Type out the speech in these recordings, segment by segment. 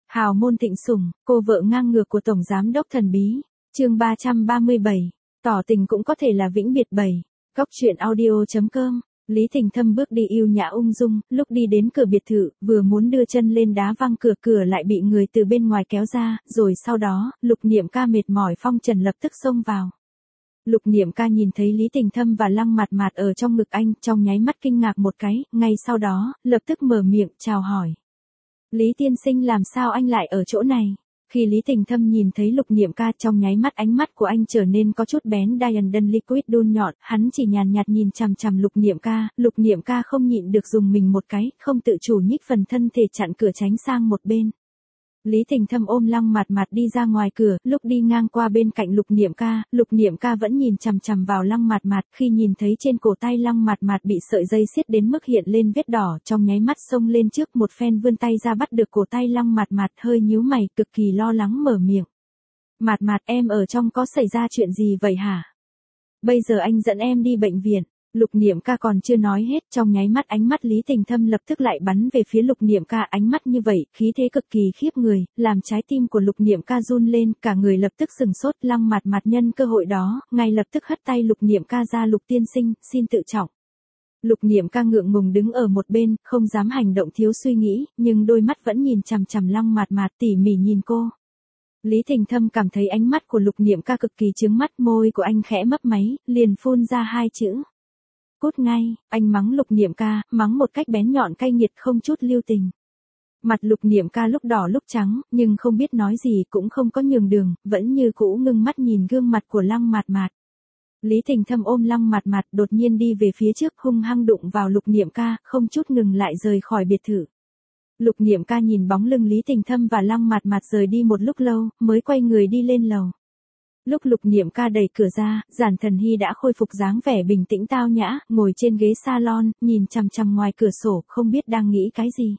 Hào môn thịnh sủng, cô vợ ngang ngược của Tổng Giám đốc thần bí. Chương 337. Tỏ tình cũng có thể là vĩnh biệt 7. Góc truyện audio.com. Lý Thịnh Thâm bước đi yêu nhã ung dung, lúc đi đến cửa biệt thự, vừa muốn đưa chân lên đá văng cửa, cửa lại bị người từ bên ngoài kéo ra, rồi sau đó, Lục Niệm Ca mệt mỏi phong trần lập tức xông vào. Lục Niệm Ca nhìn thấy Lý Thịnh Thâm và Lăng Mạt Mạt ở trong ngực anh, trong nháy mắt kinh ngạc một cái, ngay sau đó, lập tức mở miệng, chào hỏi. Lý tiên sinh làm sao anh lại ở chỗ này? Khi Lý Thịnh Thâm nhìn thấy Lục Niệm Ca trong nháy mắt ánh mắt của anh trở nên có chút bén Diamond Liquid đun nhọn, hắn chỉ nhàn nhạt nhìn chằm chằm Lục Niệm Ca không nhịn được dùng mình một cái, không tự chủ nhích phần thân thể chặn cửa tránh sang một bên. Lý Thịnh Thâm ôm Lăng Mạt Mạt đi ra ngoài cửa, lúc đi ngang qua bên cạnh Lục Niệm Ca vẫn nhìn chằm chằm vào Lăng Mạt Mạt, khi nhìn thấy trên cổ tay Lăng Mạt Mạt bị sợi dây siết đến mức hiện lên vết đỏ, trong nháy mắt xông lên trước một phen vươn tay ra bắt được cổ tay Lăng Mạt Mạt, hơi nhíu mày, cực kỳ lo lắng mở miệng. Mạt Mạt, em ở trong có xảy ra chuyện gì vậy hả? Bây giờ anh dẫn em đi bệnh viện. Lục Niệm Ca còn chưa nói hết, trong nháy mắt ánh mắt Lý Thịnh Thâm lập tức lại bắn về phía Lục Niệm Ca, ánh mắt như vậy, khí thế cực kỳ khiếp người, làm trái tim của Lục Niệm Ca run lên, cả người lập tức sừng sốt. Lăng Mạt Mạt nhân cơ hội đó, ngay lập tức hất tay Lục Niệm Ca ra. Lục tiên sinh, xin tự trọng. Lục Niệm Ca ngượng ngùng đứng ở một bên, không dám hành động thiếu suy nghĩ, nhưng đôi mắt vẫn nhìn chằm chằm Lăng Mạt Mạt, tỉ mỉ nhìn cô. Lý Thịnh Thâm cảm thấy ánh mắt của Lục Niệm Ca cực kỳ chướng mắt, môi của anh khẽ mấp máy, liền phun ra hai chữ. Cút ngay, anh mắng Lục Niệm Ca, mắng một cách bén nhọn cay nghiệt không chút lưu tình. Mặt Lục Niệm Ca lúc đỏ lúc trắng, nhưng không biết nói gì cũng không có nhường đường, vẫn như cũ ngưng mắt nhìn gương mặt của Lăng Mạt Mạt. Lý Thịnh Thâm ôm Lăng Mạt Mạt đột nhiên đi về phía trước, hung hăng đụng vào Lục Niệm Ca, không chút ngừng lại rời khỏi biệt thự. Lục Niệm Ca nhìn bóng lưng Lý Thịnh Thâm và Lăng Mạt Mạt rời đi một lúc lâu, mới quay người đi lên lầu. Lúc Lục Niệm Ca đẩy cửa ra, Giản Thần Hy đã khôi phục dáng vẻ bình tĩnh tao nhã, ngồi trên ghế salon, nhìn chằm chằm ngoài cửa sổ, không biết đang nghĩ cái gì.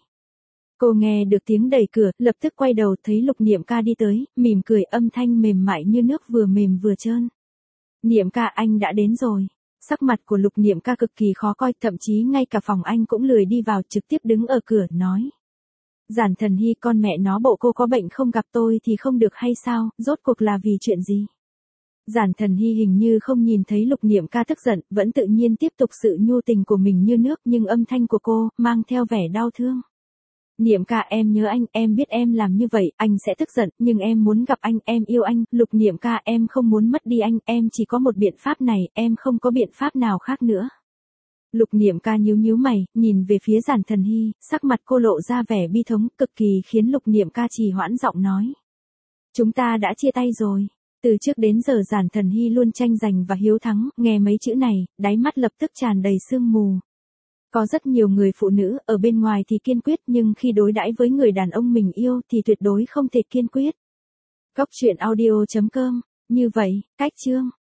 Cô nghe được tiếng đẩy cửa, lập tức quay đầu thấy Lục Niệm Ca đi tới, mỉm cười, âm thanh mềm mại như nước, vừa mềm vừa trơn. Niệm Ca, anh đã đến rồi. Sắc mặt của Lục Niệm Ca cực kỳ khó coi, thậm chí ngay cả phòng anh cũng lười đi vào, trực tiếp đứng ở cửa, nói. Giản Thần Hy, con mẹ nó, bộ cô có bệnh không gặp tôi thì không được hay sao, rốt cuộc là vì chuyện gì? Giản Thần Hy hình như không nhìn thấy Lục Niệm Ca tức giận, vẫn tự nhiên tiếp tục sự nhu tình của mình như nước, nhưng âm thanh của cô, mang theo vẻ đau thương. Niệm Ca, em nhớ anh, em biết em làm như vậy, anh sẽ tức giận, nhưng em muốn gặp anh, em yêu anh. Lục Niệm Ca, em không muốn mất đi anh, em chỉ có một biện pháp này, em không có biện pháp nào khác nữa. Lục Niệm Ca nhíu mày, nhìn về phía Giản Thần Hy, sắc mặt cô lộ ra vẻ bi thống, cực kỳ khiến Lục Niệm Ca trì hoãn giọng nói. Chúng ta đã chia tay rồi. Từ trước đến giờ Giản Thần Hy luôn tranh giành và hiếu thắng, nghe mấy chữ này, đáy mắt lập tức tràn đầy sương mù. Có rất nhiều người phụ nữ, ở bên ngoài thì kiên quyết, nhưng khi đối đãi với người đàn ông mình yêu thì tuyệt đối không thể kiên quyết. Góc truyện audio.com. Như vậy, cách chương.